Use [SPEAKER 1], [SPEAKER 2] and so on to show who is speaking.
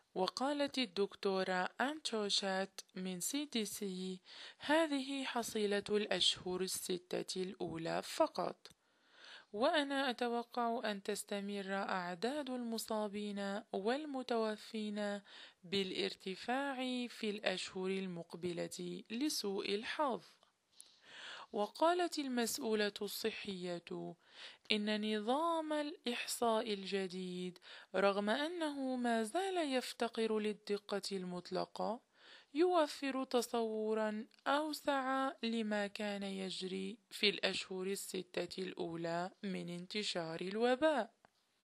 [SPEAKER 1] وقالت الدكتورة أنتوشات من CDC: هذه حصيلة الأشهر الستة الأولى فقط، وأنا أتوقع أن تستمر أعداد المصابين والمتوفين بالارتفاع في الأشهر المقبلة لسوء الحظ. وقالت المسؤولة الصحية إن نظام الإحصاء الجديد، رغم أنه ما زال يفتقر للدقة المطلقة، يوفر تصورا أوسع لما كان يجري في الأشهر الستة الأولى من انتشار الوباء.